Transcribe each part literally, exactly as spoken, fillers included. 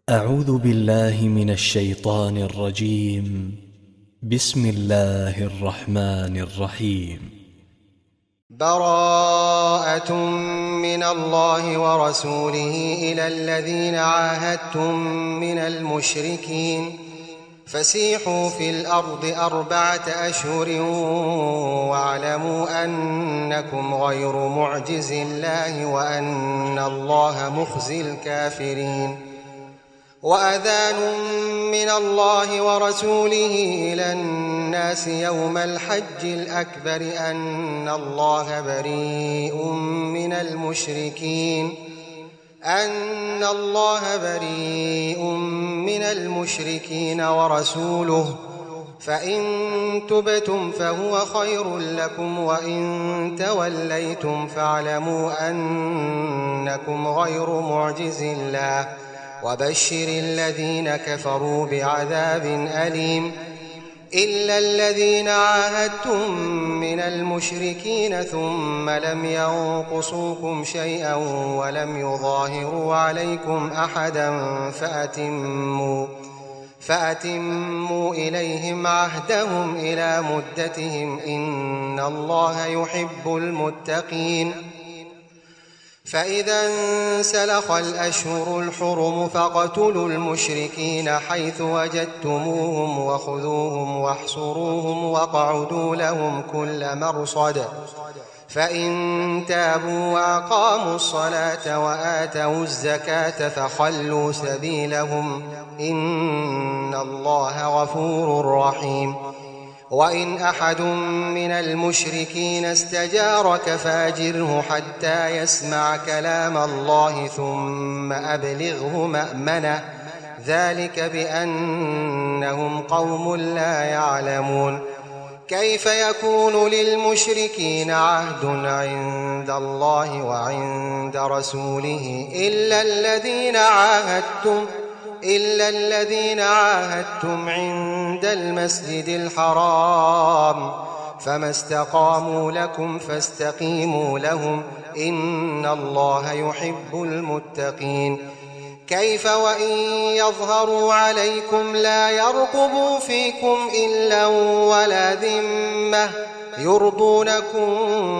أعوذ بالله من الشيطان الرجيم. بسم الله الرحمن الرحيم. براءة من الله ورسوله إلى الذين عاهدتم من المشركين فسيحوا في الأرض أربعة أشهر واعلموا أنكم غير معجز الله وأن الله مخزي الكافرين. وأذان من الله ورسوله إلى الناس يوم الحج الأكبر أن الله بريء من المشركين أن الله بريء من المشركين ورسوله فإن تبتم فهو خير لكم وإن توليتم فاعلموا أنكم غير معجز الله وبشر الذين كفروا بعذاب أليم. إلا الذين عاهدتم من المشركين ثم لم ينقصوكم شيئا ولم يظاهروا عليكم أحدا فأتموا, فأتموا إليهم عهدهم إلى مدتهم إن الله يحب المتقين. فإذا انسلخ الأشهر الحرم فاقتلوا المشركين حيث وجدتموهم وخذوهم واحصروهم واقعدوا لهم كل مرصد فإن تابوا وأقاموا الصلاة وآتوا الزكاة فخلوا سبيلهم إن الله غفور رحيم. وإن أحد من المشركين استجارك فأجره حتى يسمع كلام الله ثم أبلغه مأمنه ذلك بأنهم قوم لا يعلمون. كيف يكون للمشركين عهد عند الله وعند رسوله إلا الذين عاهدتم إلا الذين عاهدتم عند المسجد الحرام فما استقاموا لكم فاستقيموا لهم إن الله يحب المتقين. كيف وإن يظهروا عليكم لا يرقبوا فيكم إلا ولا ذمة يرضونكم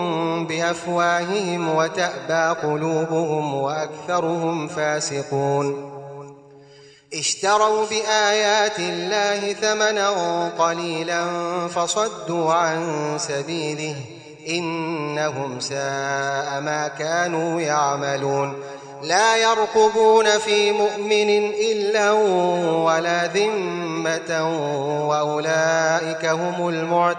بأفواههم وتأبى قلوبهم وأكثرهم فاسقون. اشتروا بآيات الله ثمنا قليلا فصدوا عن سبيله إنهم ساء ما كانوا يعملون. لا يرقبون في مؤمن إلا ولا ذمة وأولئك هم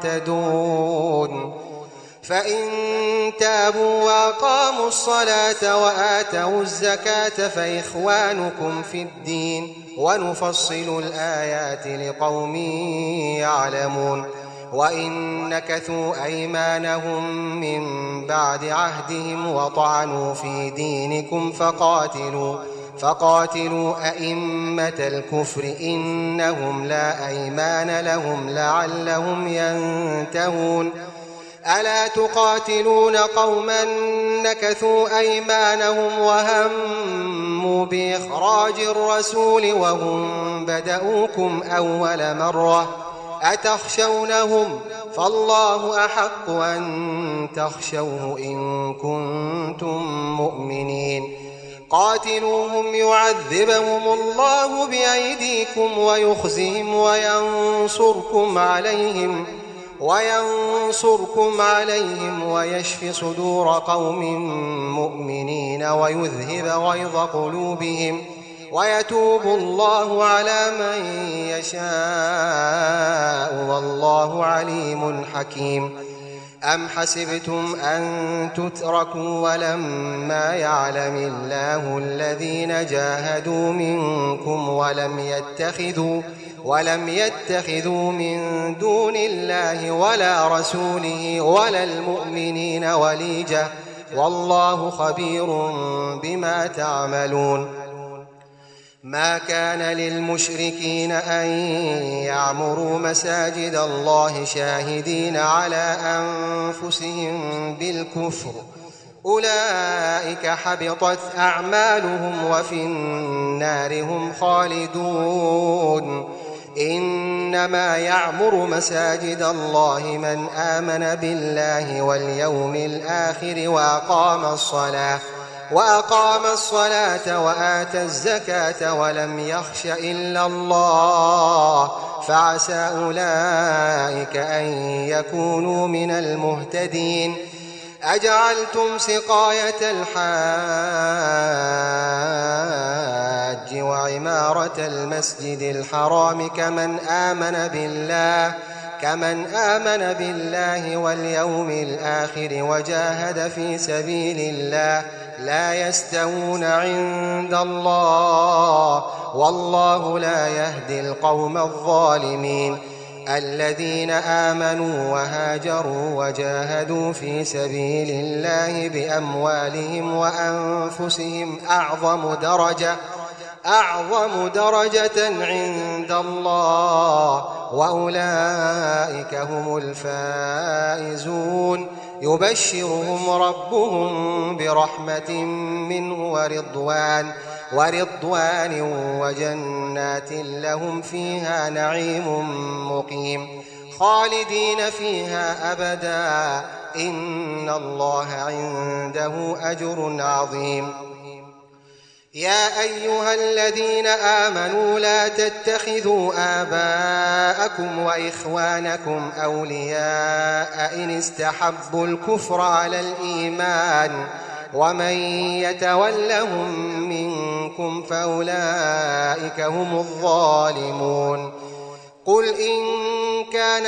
المعتدون. فإن تابوا وأقاموا الصلاة وآتوا الزكاة فإخوانكم في الدين ونفصل الآيات لقوم يعلمون. وإن نكثوا أيمانهم من بعد عهدهم وطعنوا في دينكم فقاتلوا فقاتلوا أئمة الكفر إنهم لا أيمان لهم لعلهم ينتهون. ألا تقاتلون قوما نكثوا أيمانهم وهموا بإخراج الرسول وهم بدؤوكم أول مرة أتخشونهم فالله أحق أن تخشوه إن كنتم مؤمنين. قاتلوهم يعذبهم الله بأيديكم ويخزهم وينصركم عليهم وينصركم عليهم ويشف صدور قوم مؤمنين ويذهب غيظ قلوبهم ويتوب الله على من يشاء والله عليم حكيم. أم حسبتم أن تتركوا ولما يعلم الله الذين جاهدوا منكم ولم يتخذوا ولم يتخذوا من دون الله ولا رسوله ولا المؤمنين وليجة والله خبير بما تعملون. ما كان للمشركين أن يعمروا مساجد الله شاهدين على أنفسهم بالكفر أولئك حبطت أعمالهم وفي النار هم خالدون. إنما يعمر مساجد الله من آمن بالله واليوم الآخر وأقام الصلاة وأقام الصلاة وآتى الزكاة ولم يخش إلا الله فعسى أولئك أن يكونوا من المهتدين. أجعلتم سقاية الحاج وعمارة المسجد الحرام كمن آمن بالله كمن آمن بالله واليوم الآخر وجاهد في سبيل الله لا يستوون عند الله والله لا يهدي القوم الظالمين. الذين آمنوا وهاجروا وجاهدوا في سبيل الله بأموالهم وأنفسهم أعظم درجة أعظم درجة عند الله وأولئك هم الفائزون. يبشرهم ربهم برحمة منه ورضوان ورضوان وجنات لهم فيها نعيم مقيم خالدين فيها أبدا إن الله عنده أجر عظيم. يا أيها الذين آمنوا لا تتخذوا آباءكم وإخوانكم أولياء إن استحبوا الكفر على الإيمان ومن يتولهم منكم فأولئك هم الظالمون. قل إن كان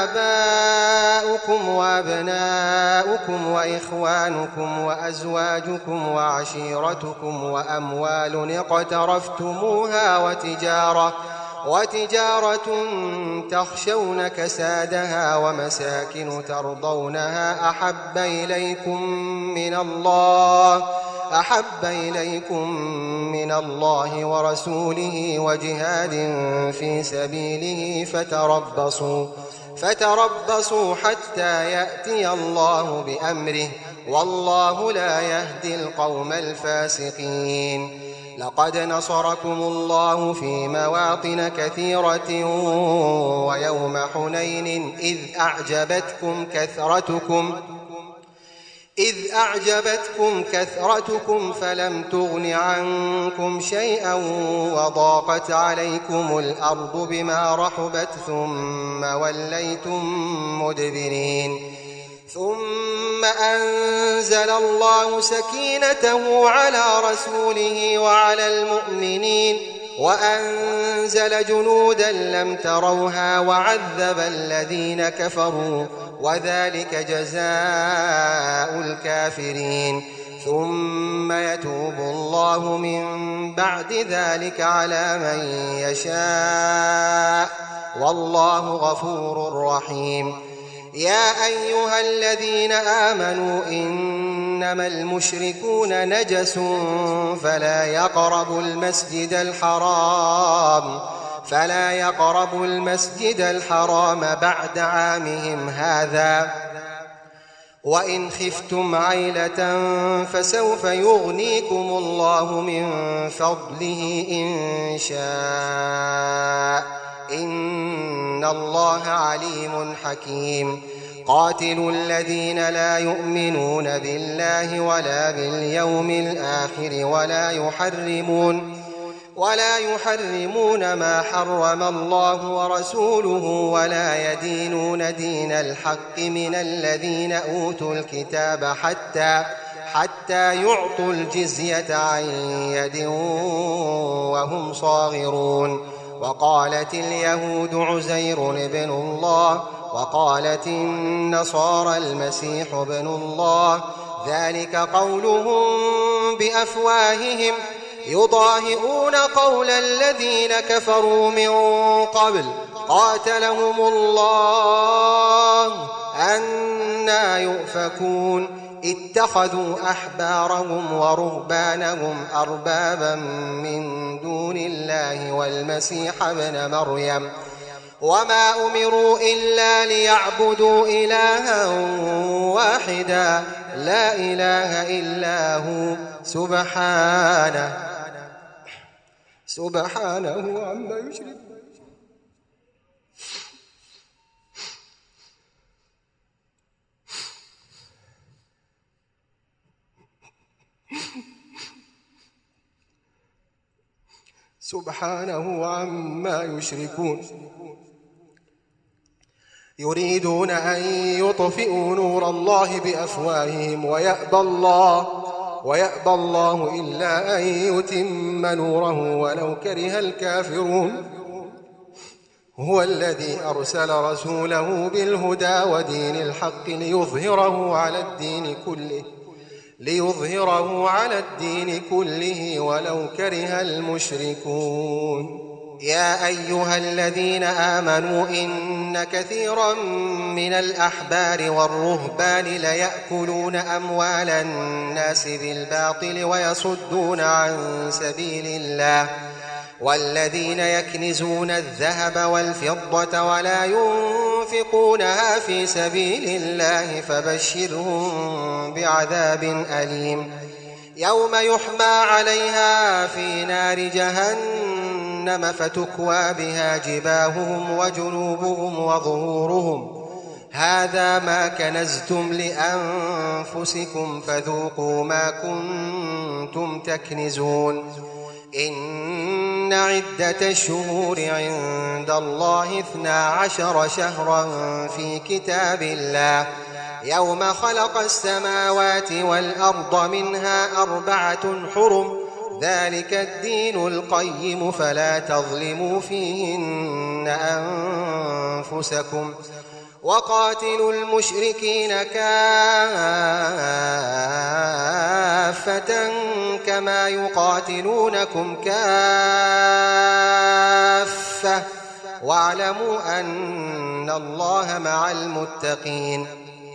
آباؤكم وأبناؤكم وإخوانكم وأزواجكم وعشيرتكم وأموال اقترفتموها وتجارة وتجارة تخشون كسادها ومساكن ترضونها أحب إليكم من الله أحب إليكم من الله ورسوله وجهاد في سبيله فتربصوا فتربصوا حتى يأتي الله بأمره والله لا يهدي القوم الفاسقين. لقد نصركم الله في مواطن كثيرة ويوم حنين إذ أعجبتكم كثرتكم إذ أعجبتكم كثرتكم فلم تغن عنكم شيئا وضاقت عليكم الأرض بما رحبت ثم وليتم مدبرين. ثم أنزل الله سكينته على رسوله وعلى المؤمنين وأنزل جنودا لم تروها وعذب الذين كفروا وذلك جزاء الكافرين. ثم يتوب الله من بعد ذلك على من يشاء والله غفور رحيم. يا أيها الذين آمنوا إنما المشركون نجس فلا يقربوا المسجد الحرام فلا يقربوا المسجد الحرام بعد عامهم هذا وإن خفتم عيلة فسوف يغنيكم الله من فضله إن شاء إن الله عليم حكيم. قاتلوا الذين لا يؤمنون بالله ولا باليوم الآخر ولا يحرمون ولا يحرمون ما حرم الله ورسوله ولا يدينون دين الحق من الذين أوتوا الكتاب حتى حتى يعطوا الجزية عن يد وهم صاغرون. وقالت اليهود عزير ابن الله وقالت النصارى المسيح ابن الله ذلك قولهم بأفواههم يضاهئون قول الذين كفروا من قبل قاتلهم الله أنى يؤفكون. اتخذوا أحبارهم ورهبانهم أربابا من دون الله والمسيح ابن مريم وما أمروا إلا ليعبدوا إلها واحدا لا إله إلا هو سبحانه سبحانه عما يشركون. سبحانه عما يشركون. يريدون أن يطفئوا نور الله بأفواههم ويأبى الله ويأبى الله إلا أن يتم نوره ولو كره الكافرون. هو الذي أرسل رسوله بالهدى ودين الحق ليظهره على الدين كله ليظهره على الدين كله ولو كره المشركون. يا أيها الذين آمنوا إن كثيرا من الأحبار والرهبان ليأكلون أموال الناس بالباطل ويصدون عن سبيل الله والذين يكنزون الذهب والفضة ولا ينفقونها في سبيل الله فبشرهم بعذاب أليم يوم يحمى عليها في نار جهنم فتكوى بها جباههم وجنوبهم وظهورهم هذا ما كنزتم لأنفسكم فذوقوا ما كنتم تكنزون. إن عدة الشهور عند الله اثنا عشر شهرا في كتاب الله يوم خلق السماوات والأرض منها أربعة حرم ذلك الدين القيم فلا تظلموا فيهن أنفسكم وقاتلوا المشركين كافة كما يقاتلونكم كافة واعلموا أن الله مع المتقين.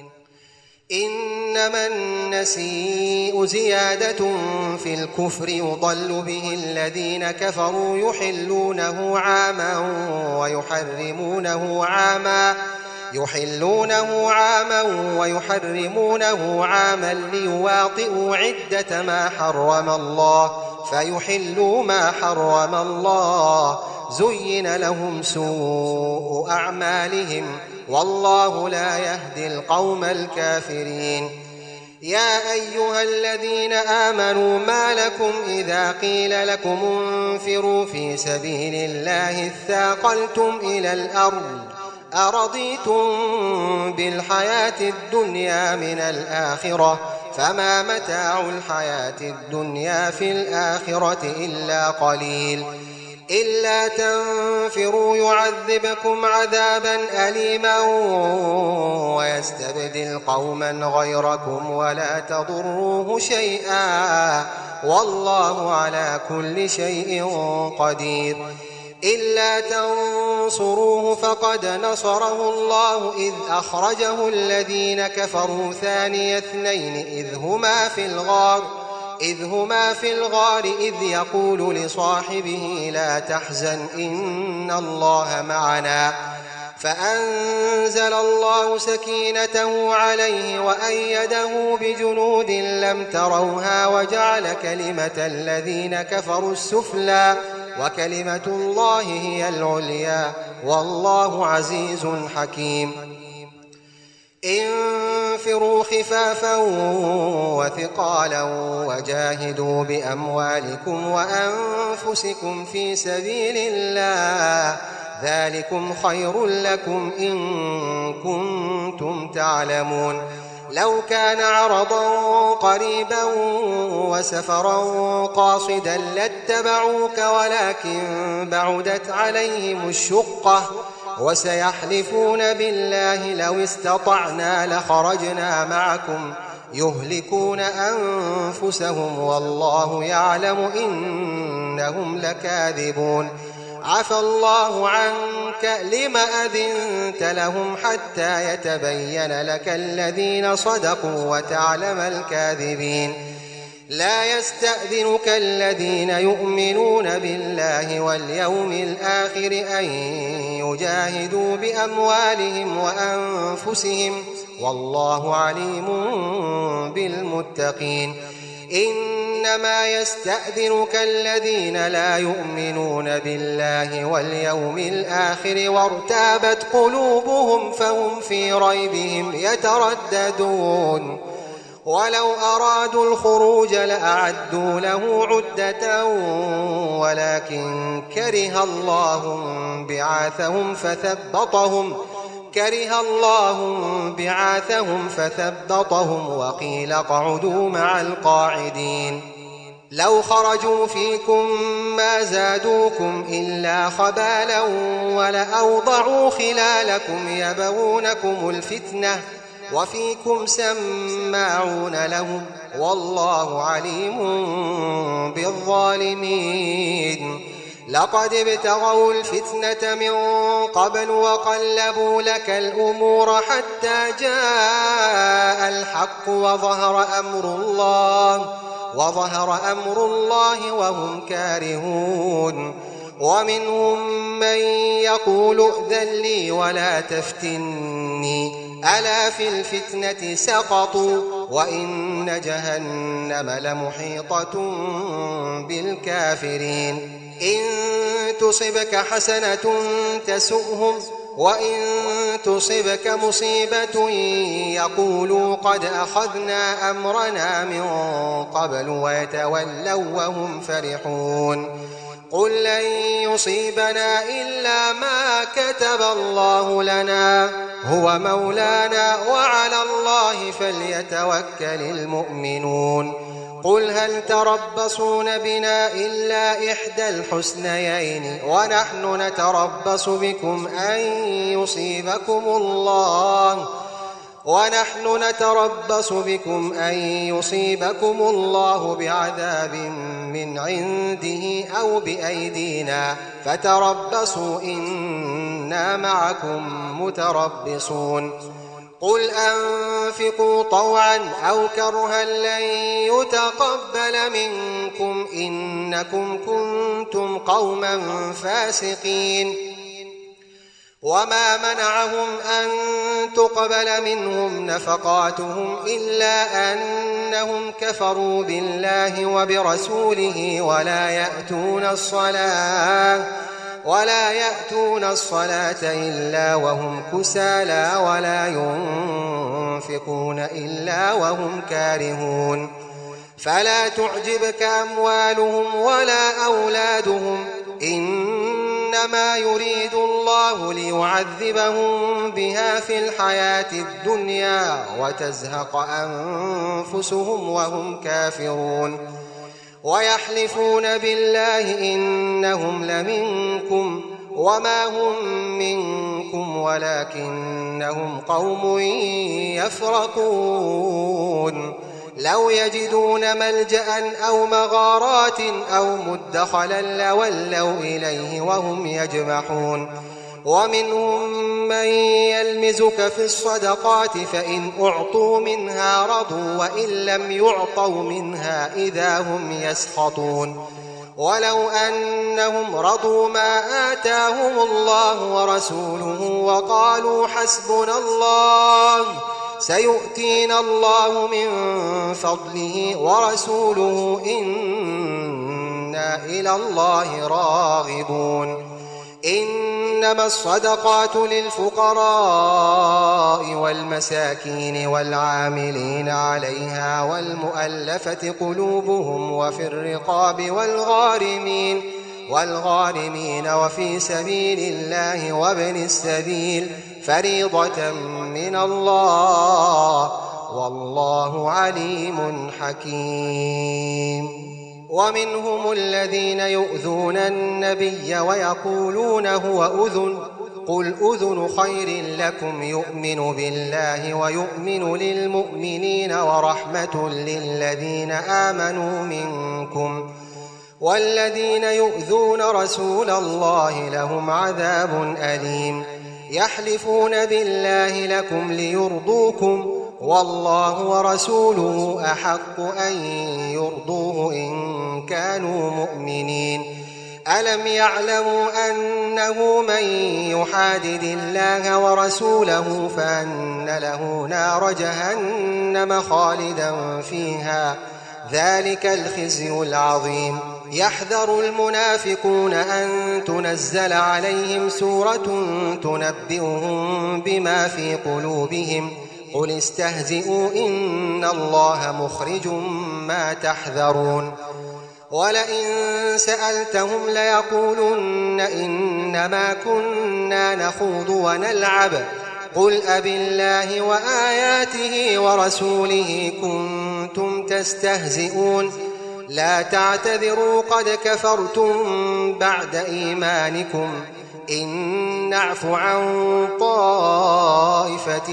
إنما النسيء زيادة في الكفر يضل به الذين كفروا يحلونه عاما ويحرمونه عاما يحلونه عاما ويحرمونه عاما ليواطئوا عدة ما حرم الله فيحلوا ما حرم الله زين لهم سوء أعمالهم والله لا يهدي القوم الكافرين. يا أيها الذين آمنوا ما لكم إذا قيل لكم انفروا في سبيل الله اثاقلتم إلى الأرض أرضيتم بالحياة الدنيا من الآخرة فما متاع الحياة الدنيا في الآخرة إلا قليل. إلا تنفروا يعذبكم عذابا أليما ويستبدل قوما غيركم ولا تضروه شيئا والله على كل شيء قدير. إلا تنصروه فقد نصره الله إذ أخرجه الذين كفروا ثاني اثنين إذ هما في الغار إذ هما في الغار إذ يقول لصاحبه لا تحزن إن الله معنا فأنزل الله سكينته عليه وأيده بجنود لم تروها وجعل كلمة الذين كفروا السفلى وكلمة الله هي العليا والله عزيز حكيم. انفروا خفافا وثقالا وجاهدوا بأموالكم وأنفسكم في سبيل الله ذلكم خير لكم إن كنتم تعلمون. لو كان عرضا قريبا وسفرا قاصدا لاتبعوك ولكن بعدت عليهم الشقة وسيحلفون بالله لو استطعنا لخرجنا معكم يهلكون أنفسهم والله يعلم إنهم لكاذبون. عفى الله عنك لم أذنت لهم حتى يتبين لك الذين صدقوا وتعلم الكاذبين. لا يستأذنك الذين يؤمنون بالله واليوم الآخر أن يجاهدوا بأموالهم وأنفسهم والله عليم بالمتقين. إنما يستأذنك الذين لا يؤمنون بالله واليوم الآخر وارتابت قلوبهم فهم في ريبهم يترددون. ولو أرادوا الخروج لأعدوا له عدة ولكن كره الله بعاثهم فثبطهم كره الله بعاثهم فثبطهم وقيل اقعدوا مع القاعدين. لو خرجوا فيكم ما زادوكم إلا خبالا ولأوضعوا خلالكم يبغونكم الفتنة وفيكم سماعون لهم والله عليم بالظالمين. لقد ابتغوا الفتنة من قبل وقلبوا لك الأمور حتى جاء الحق وظهر أمر الله وظهر أمر الله وهم كارهون. ومنهم من يقول ائذن لي ولا تفتني ألا في الفتنة سقطوا وإن جهنم لمحيطة بالكافرين. إن تصبك حسنة تسؤهم وإن تصبك مصيبة يقولوا قد أخذنا أمرنا من قبل ويتولوا وهم فرحون. قل لن يصيبنا إلا ما كتب الله لنا هو مولانا وعلى الله فليتوكل المؤمنون. قل هل تربصون بنا إلا إحدى الحسنيين ونحن نتربص بكم أن يصيبكم الله ونحن نتربص بكم أن يصيبكم الله بعذاب من عنده أو بأيدينا فتربصوا إنا معكم متربصون. قل أنفقوا طوعا أو كرها لن يتقبل منكم إنكم كنتم قوما فاسقين. وما منعهم أن تقبل منهم نفقاتهم إلا أنهم كفروا بالله وبرسوله ولا يأتون الصلاة ولا يأتون الصلاة إلا وهم كسالى ولا ينفقون إلا وهم كارهون. فلا تعجبك أموالهم ولا أولادهم إنما يريد الله ليعذبهم بها في الحياة الدنيا وتزهق أنفسهم وهم كافرون. ويحلفون بالله إنهم لمنكم وما هم منكم ولكنهم قوم يفرقون. لو يجدون ملجأ أو مغارات أو مدخلا لولوا إليه وهم يجمحون. ومنهم من يلمزك في الصدقات فإن أعطوا منها رضوا وإن لم يعطوا منها إذا هم يسخطون. ولو أنهم رضوا ما آتاهم الله ورسوله وقالوا حسبنا الله سيؤتينا الله من فضله ورسوله إنا إلى الله راغبون. إنما الصدقات للفقراء والمساكين والعاملين عليها والمؤلفة قلوبهم وفي الرقاب والغارمين والغارمين وفي سبيل الله وابن السبيل فريضة من الله والله عليم حكيم. ومنهم الذين يؤذون النبي ويقولون هو أذن قل أذن خير لكم يؤمن بالله ويؤمن للمؤمنين ورحمة للذين آمنوا منكم والذين يؤذون رسول الله لهم عذاب أليم. يحلفون بالله لكم ليرضوكم والله ورسوله أحق أن يرضوه إن كانوا مؤمنين. ألم يعلموا أنه من يحادد الله ورسوله فأن له نار جهنم خالدا فيها، ذلك الخزي العظيم. يحذر المنافقون أن تنزل عليهم سورة تنبئهم بما في قلوبهم، قل استهزئوا إن الله مخرج ما تحذرون. ولئن سألتهم ليقولن إنما كنا نخوض ونلعب، قل أبالله وآياته ورسوله كنتم تستهزئون، لا تعتذروا قد كفرتم بعد إيمانكم، إن نعف عن طائفة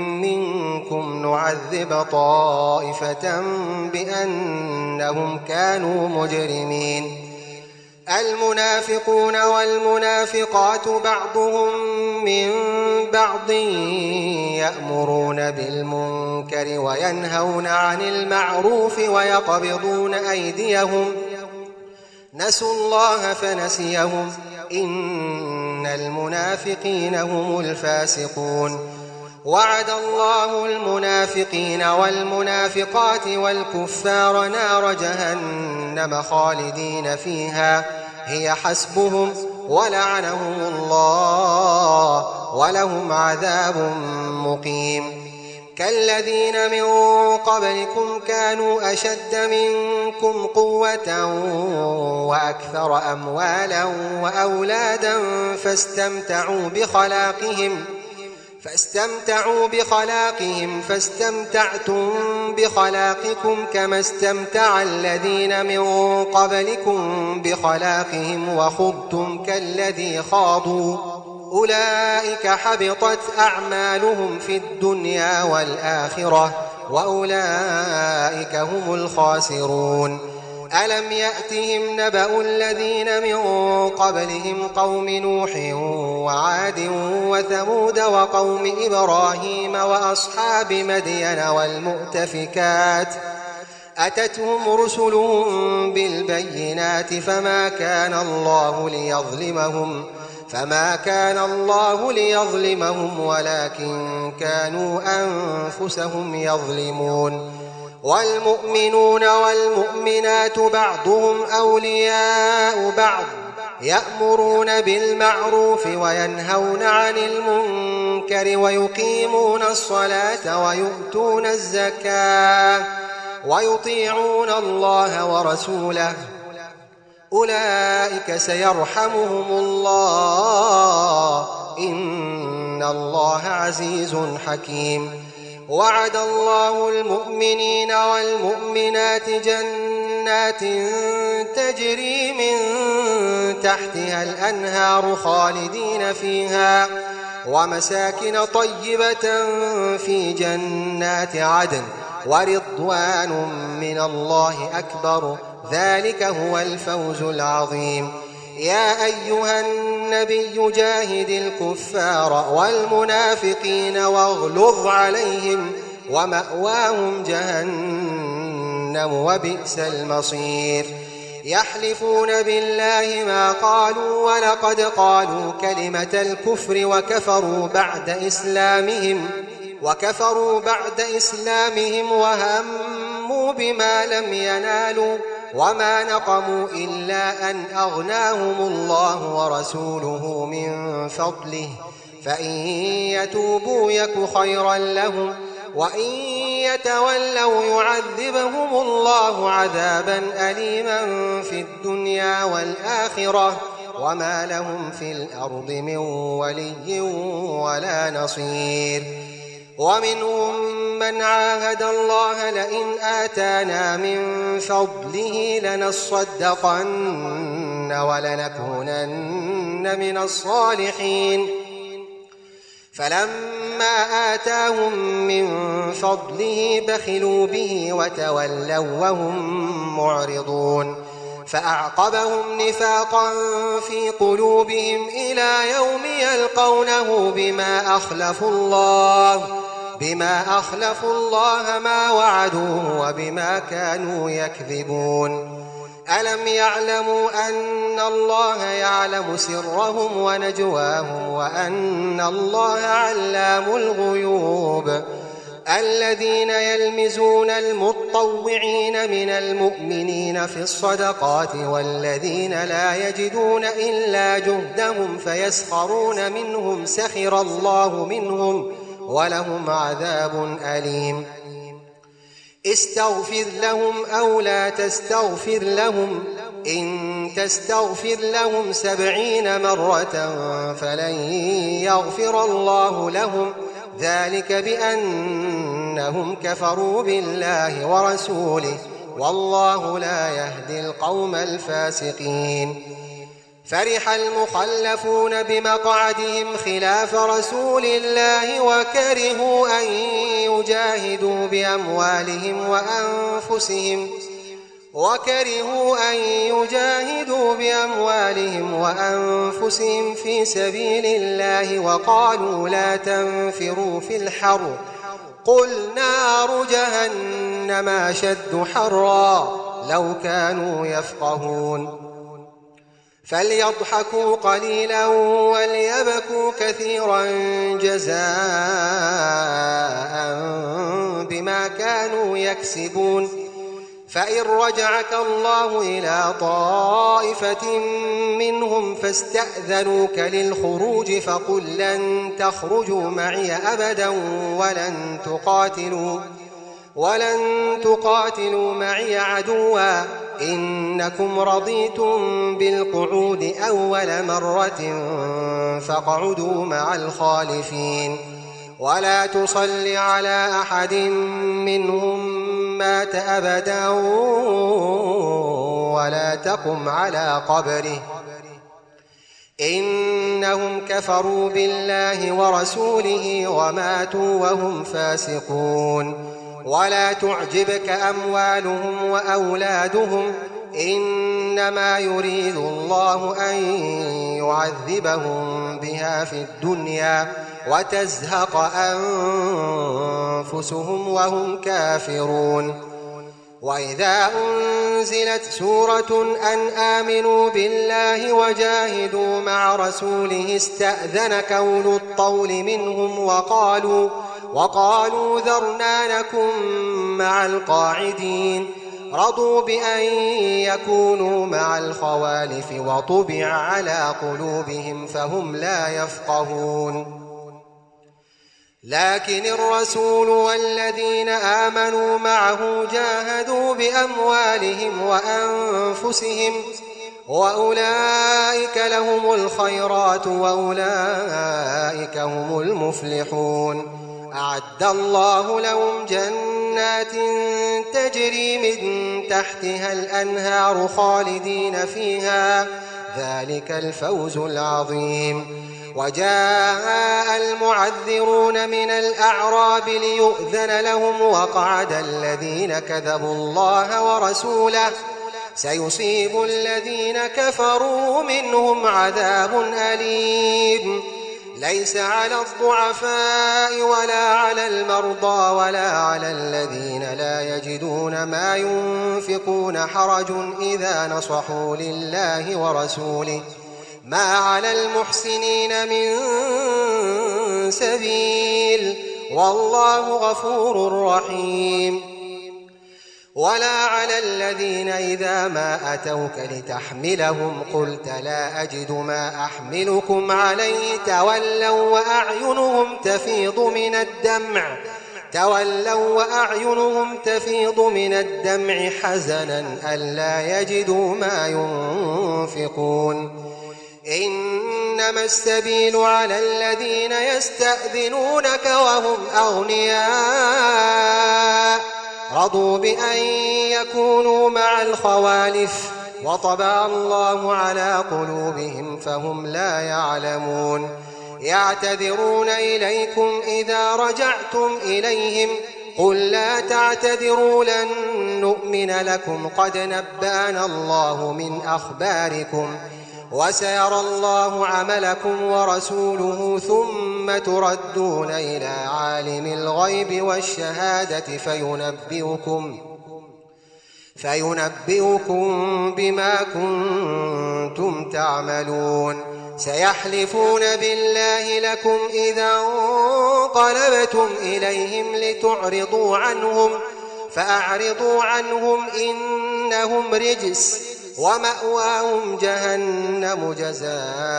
منكم نعذب طائفة بأنهم كانوا مجرمين. المنافقون والمنافقات بعضهم من بعض يأمرون بالمنكر وينهون عن المعروف ويقبضون أيديهم، نسوا الله فنسيهم، إن المنافقين هم الفاسقون. وعد الله المنافقين والمنافقات والكفار نار جهنم خالدين فيها هي حسبهم ولعنهم الله ولهم عذاب مقيم. كالذين من قبلكم كانوا أشد منكم قوة وأكثر أموالا وأولادا فاستمتعوا بخلاقهم فاستمتعوا بخلاقهم فاستمتعتم بخلاقكم كما استمتع الذين من قبلكم بخلاقهم وخضتم كالذي خاضوا، أولئك حبطت أعمالهم في الدنيا والآخرة وأولئك هم الخاسرون. ألم يأتهم نبأ الذين من قبلهم قوم نوح وعاد وثمود وقوم إبراهيم وأصحاب مدين والمؤتفكات، أتتهم رسلهم بالبينات فما كان الله ليظلمهم فما كان الله ليظلمهم ولكن كانوا أنفسهم يظلمون. والمؤمنون والمؤمنات بعضهم أولياء بعض، يأمرون بالمعروف وينهون عن المنكر ويقيمون الصلاة ويؤتون الزكاة ويطيعون الله ورسوله، أولئك سيرحمهم الله، إن الله عزيز حكيم. وعد الله المؤمنين والمؤمنات جنات تجري من تحتها الأنهار خالدين فيها ومساكن طيبة في جنات عدن ورضوان من الله أكبر، ذلك هو الفوز العظيم. يا أيها النبي جاهد الكفار والمنافقين واغلظ عليهم ومأواهم جهنم وبئس المصير. يحلفون بالله ما قالوا ولقد قالوا كلمة الكفر وكفروا بعد إسلامهم وكفروا بعد إسلامهم وهموا بما لم ينالوا وما نقموا إلا أن أغناهم الله ورسوله من فضله، فإن يتوبوا يك خيرا لهم وإن يتولوا يعذبهم الله عذابا أليما في الدنيا والآخرة وما لهم في الأرض من ولي ولا نصير. ومنهم من عاهد الله لئن آتانا من فضله لنصدقن ولنكونن من الصالحين، فلما آتاهم من فضله بخلوا به وتولوا وهم معرضون، فأعقبهم نفاقا في قلوبهم إلى يوم يلقونه بما أخلفوا الله بما أخلفوا الله ما وعدوه وبما كانوا يكذبون ألم يعلموا أن الله يعلم سرهم ونجواهم وأن الله علام الغيوب الذين يلمزون المطوعين من المؤمنين في الصدقات والذين لا يجدون إلا جهدهم فيسخرون منهم سخر الله منهم ولهم عذاب أليم استغفر لهم أو لا تستغفر لهم إن تستغفر لهم سبعين مرة فلن يغفر الله لهم ذلك بأنهم كفروا بالله ورسوله والله لا يهدي القوم الفاسقين فرح المخلفون بمقعدهم خلاف رسول الله وكرهوا أن يجاهدوا بأموالهم وأنفسهم وكرهوا أن يجاهدوا بأموالهم وأنفسهم في سبيل الله وقالوا لا تنفروا في الحر قل نار جهنم أشد حرا لو كانوا يفقهون فليضحكوا قليلا وليبكوا كثيرا جزاء بما كانوا يكسبون فإن رجعك الله إلى طائفة منهم فاستأذنوك للخروج فقل لن تخرجوا معي أبدا ولن تقاتلوا ولن تقاتلوا معي عدوا إنكم رضيتم بالقعود أول مرة فاقعدوا مع الخالفين ولا تصل على أحد منهم مات أبدا ولا تقم على قبره إنهم كفروا بالله ورسوله وماتوا وهم فاسقون ولا تعجبك أموالهم وأولادهم إنما يريد الله أن يعذبهم بها في الدنيا وتزهق أنفسهم وهم كافرون وإذا أنزلت سورة أن آمنوا بالله وجاهدوا مع رسوله استأذنك أولو الطول منهم وقالوا وقالوا ذرنا نكن مع القاعدين رضوا بأن يكونوا مع الخوالف وطبع على قلوبهم فهم لا يفقهون لكن الرسول والذين آمنوا معه جاهدوا بأموالهم وأنفسهم وأولئك لهم الخيرات وأولئك هم المفلحون أعد الله لهم جنات تجري من تحتها الأنهار خالدين فيها ذلك الفوز العظيم وجاء المعذرون من الأعراب ليؤذن لهم وقعد الذين كذبوا الله ورسوله سيصيب الذين كفروا منهم عذاب أليم ليس على الضعفاء ولا على المرضى ولا على الذين لا يجدون ما ينفقون حرج إذا نصحوا لله ورسوله ما على المحسنين من سبيل والله غفور رحيم ولا على الذين إذا ما أتوك لتحملهم قلت لا أجد ما أحملكم عليه تولوا وأعينهم تفيض من الدمع تولوا وأعينهم تفيض من الدمع حزنا ألا يجدوا ما ينفقون إنما السبيل على الذين يستأذنونك وهم أغنياء رضوا بأن يكونوا مع الخوالف وطبع الله على قلوبهم فهم لا يعلمون يعتذرون إليكم إذا رجعتم إليهم قل لا تعتذروا لن نؤمن لكم قد نبأنا الله من أخباركم وسيرى الله عملكم ورسوله ثم تردون إلى عالم الغيب والشهادة فينبئكم فينبئكم بما كنتم تعملون. سيحلفون بالله لكم إذا انقلبتم إليهم لتعرضوا عنهم فأعرضوا عنهم إنهم رجس ومأواهم جهنم جزاء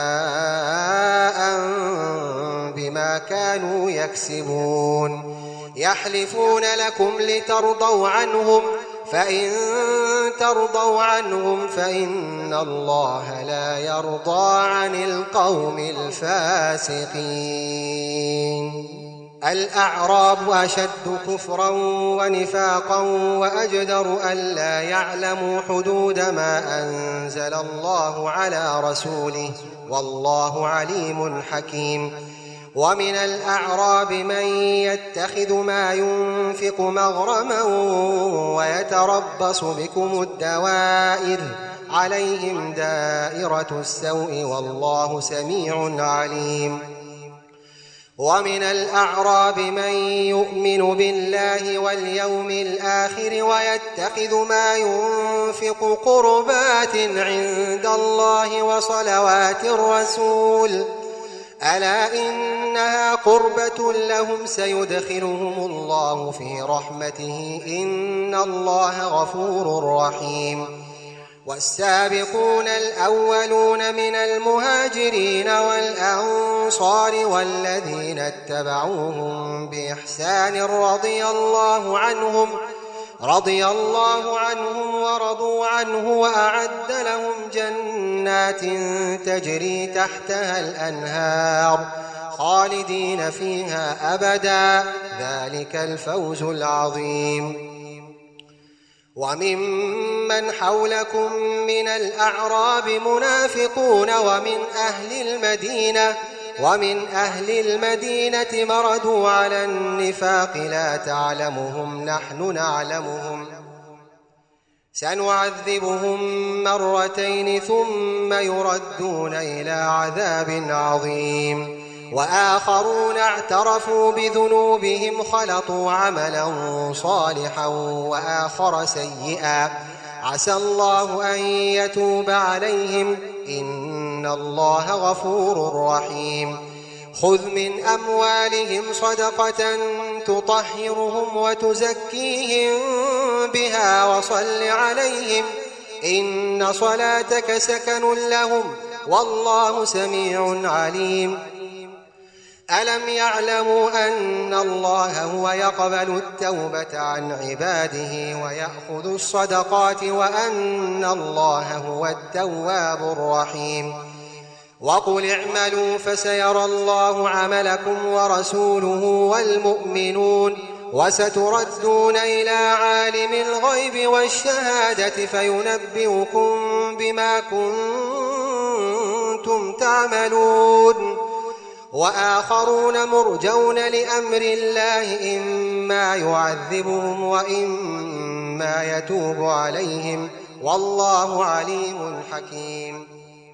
بما كانوا يكسبون. يحلفون لكم لترضوا عنهم فإن ترضوا عنهم فإن الله لا يرضى عن القوم الفاسقين. الأعراب أشد كفرا ونفاقا وأجدر ألا يعلموا حدود ما أنزل الله على رسوله والله عليم حكيم. ومن الأعراب من يتخذ ما ينفق مغرما ويتربص بكم الدوائر عليهم دائرة السوء والله سميع عليم. ومن الأعراب من يؤمن بالله واليوم الآخر ويتخذ ما ينفق قربات عند الله وصلوات الرسول ألا إنها قربة لهم سيدخلهم الله في رحمته إن الله غفور رحيم. والسابقون الأولون من المهاجرين والأنصار والذين اتبعوهم بإحسان رضي الله عنهم رضي الله عنهم ورضوا عنه وأعد لهم جنات تجري تحتها الأنهار خالدين فيها أبدا ذلك الفوز العظيم. وممن حولكم من الأعراب منافقون ومن أهل المدينة ومن أهل المدينة مردوا على النفاق لا تعلمهم نحن نعلمهم سنعذبهم مرتين ثم يردون إلى عذاب عظيم. وآخرون اعترفوا بذنوبهم خلطوا عملا صالحا وآخر سيئا عسى الله أن يتوب عليهم إن الله غفور رحيم. خذ من أموالهم صدقة تطهرهم وتزكيهم بها وصل عليهم إن صلاتك سكن لهم والله سميع عليم. ألم يعلموا أن الله هو يقبل التوبة عن عباده ويأخذ الصدقات وأن الله هو التواب الرحيم. وقل اعملوا فسيرى الله عملكم ورسوله والمؤمنون وستردون إلى عالم الغيب والشهادة فينبئكم بما كنتم تعملون. وآخرون مرجون لأمر الله إما يعذبهم وإما يتوب عليهم والله عليم حكيم.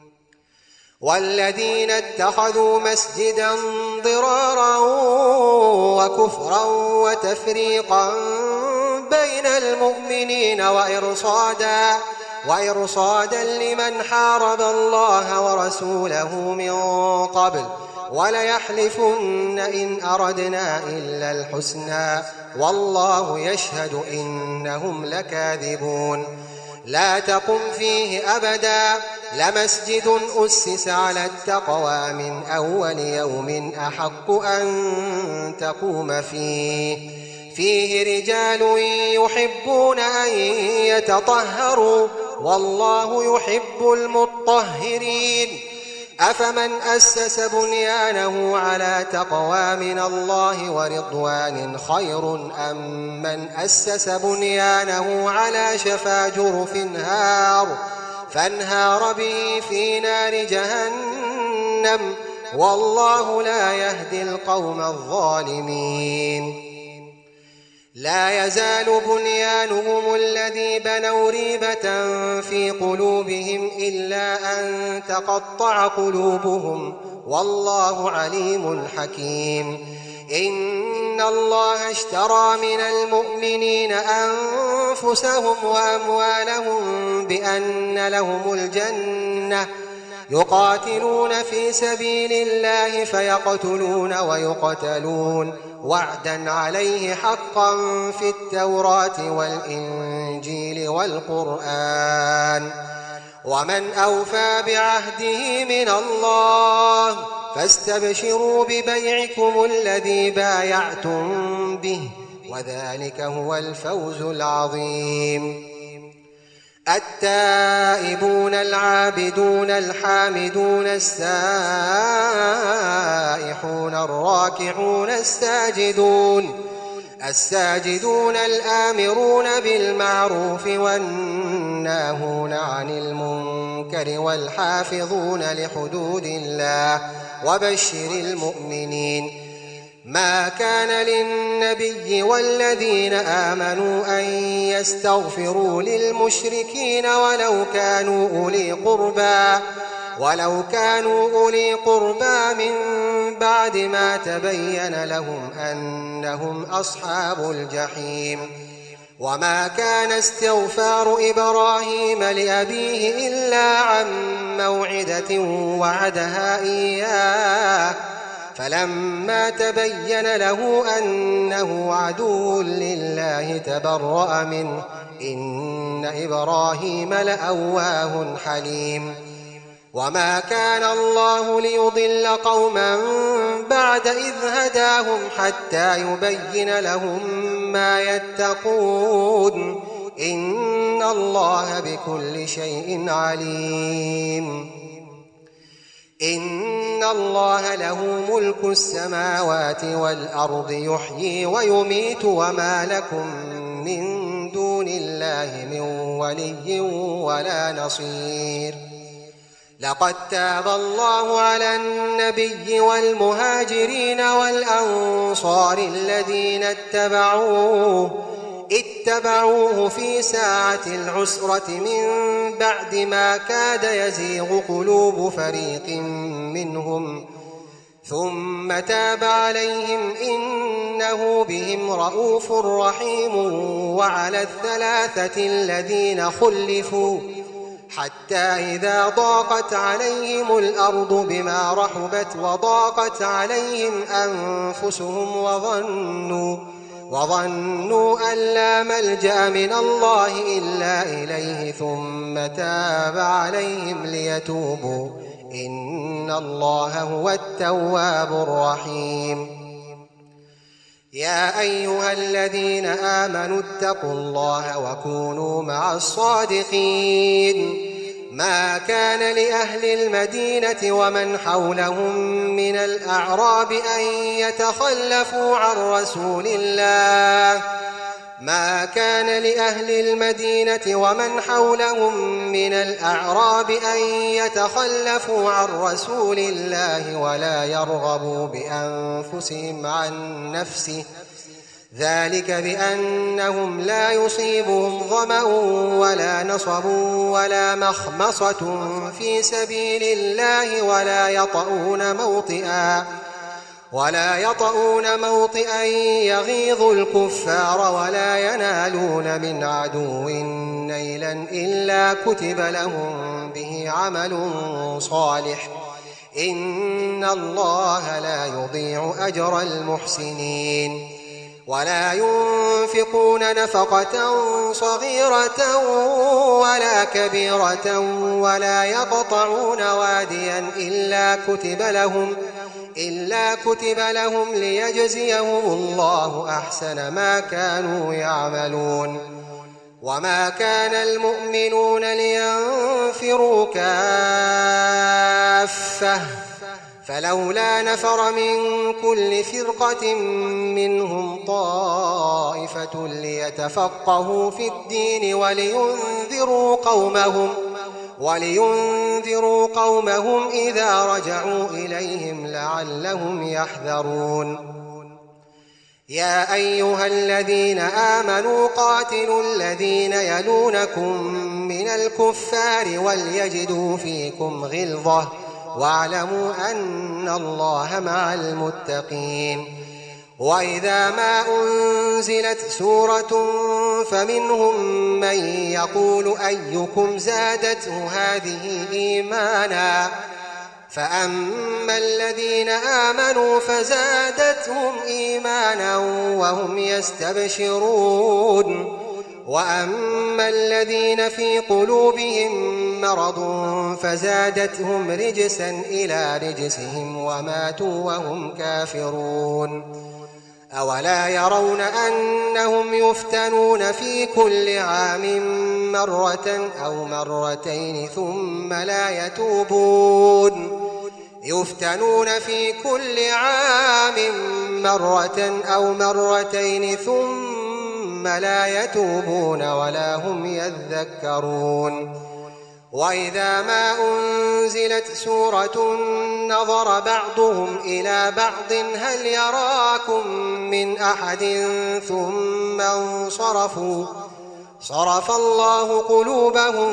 والذين اتخذوا مسجدا ضرارا وكفرا وتفريقا بين المؤمنين وإرصادا وإرصادا لمن حارب الله ورسوله من قبل وليحلفن إن أردنا إلا الحسنى والله يشهد إنهم لكاذبون. لا تقم فيه أبدا لمسجد أسس على التقوى من أول يوم أحق أن تقوم فيه فيه رجال يحبون أن يتطهروا والله يحب المطهرين. أفمن أسس بنيانه على تقوى من الله ورضوان خير أم من أسس بنيانه على شفا جرف هار فانهار به في نار جهنم والله لا يهدي القوم الظالمين. لا يزال بنيانهم الذي بنوا ريبة في قلوبهم إلا أن تقطع قلوبهم والله عليم حكيم. إن الله اشترى من المؤمنين أنفسهم وأموالهم بأن لهم الجنة يقاتلون في سبيل الله فيقتلون ويقتلون وعدا عليه حقا في التوراة والإنجيل والقرآن ومن أوفى بعهده من الله فاستبشروا ببيعكم الذي بايعتم به وذلك هو الفوز العظيم. التائبون العابدون الحامدون السائحون الراكعون الساجدون الساجدون الآمرون بالمعروف والناهون عن المنكر والحافظون لحدود الله وبشر المؤمنين. ما كان للنبي والذين آمنوا أن يستغفروا للمشركين ولو كانوا أولي قربى ولو كانوا أولي قربى من بعد ما تبين لهم أنهم أصحاب الجحيم. وما كان استغفار إبراهيم لأبيه إلا عن موعدة وعدها إياه فلما تبين له أنه عدو لله تبرأ منه إن إبراهيم لأواه حليم. وما كان الله ليضل قوما بعد إذ هداهم حتى يبين لهم ما يتقون إن الله بكل شيء عليم. إن الله له ملك السماوات والأرض يحيي ويميت وما لكم من دون الله من ولي ولا نصير. لقد تاب الله على النبي والمهاجرين والأنصار الذين اتبعوه اتبعوه في ساعة العسرة من بعد ما كاد يزيغ قلوب فريق منهم ثم تاب عليهم إنه بهم رءوف رحيم. وعلى الثلاثة الذين خلفوا حتى إذا ضاقت عليهم الأرض بما رحبت وضاقت عليهم أنفسهم وظنوا وظنوا أن لا ملجأ من الله إلا إليه ثم تاب عليهم ليتوبوا إن الله هو التواب الرحيم. يا أيها الذين آمنوا اتقوا الله وكونوا مع الصادقين. ما كان لأهل المدينة ومن حولهم من الأعراب أن يتخلفوا عن رسول الله ما كان لأهل المدينة ومن حولهم من الأعراب أن يتخلفوا عن رسول الله ولا يرغبوا بأنفسهم عن نفسه ذلك بأنهم لا يصيبهم ظمأ ولا نصب ولا مخمصة في سبيل الله ولا يطؤون موطئا ولا يطؤون موطئا يغيظ الكفار ولا ينالون من عدو نيلا إلا كتب لهم به عمل صالح إن الله لا يضيع أجر المحسنين. ولا ينفقون نفقة صغيرة ولا كبيرة ولا يقطعون واديا إلا كتب لهم إلا كتب لهم ليجزيهم الله أحسن ما كانوا يعملون. وما كان المؤمنون لينفروا كافة فلولا نفر من كل فرقة منهم طائفة ليتفقهوا في الدين ولينذروا قومهم ولينذروا قومهم إذا رجعوا إليهم لعلهم يحذرون. يا أيها الذين آمنوا قاتلوا الذين يلونكم من الكفار وليجدوا فيكم غلظة واعلموا أن الله مع المتقين. وإذا ما أنزلت سورة فمنهم من يقول أيكم زادته هذه إيمانا فأما الذين آمنوا فزادتهم إيمانا وهم يستبشرون وأما الذين في قلوبهم مرض فزادتهم رجسا إلى رجسهم وماتوا وهم كافرون. أولا يرون أنهم يفتنون في كل عام مرة أو مرتين ثم لا يتوبون يفتنون في كل عام مرة أو مرتين ثم لا يتوبون ولا هم يذكرون. وإذا ما أنزلت سورة نظر بعضهم إلى بعض هل يراكم من أحد ثم انصرفوا صرف الله قلوبهم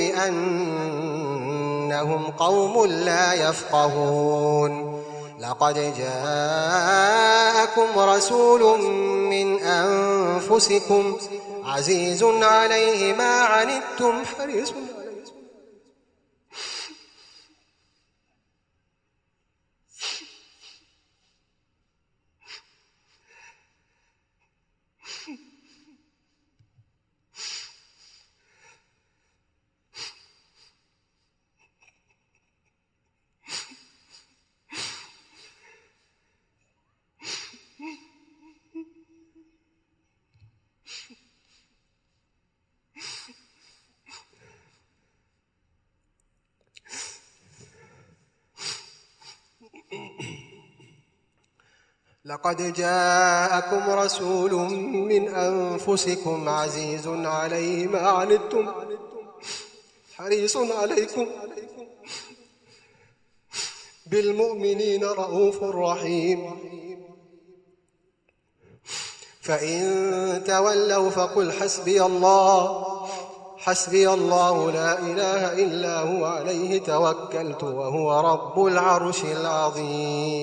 بأنهم قوم لا يفقهون. لقد جاءكم رسول من أنفسكم عزيز عليه ما عنتم حريص لقد جاءكم رسول من أنفسكم عزيز عليه ما عنتم حريص عليكم بالمؤمنين رؤوف رحيم. فإن تولوا فقل حسبي الله حسبي الله لا إله إلا هو عليه توكلت وهو رب العرش العظيم.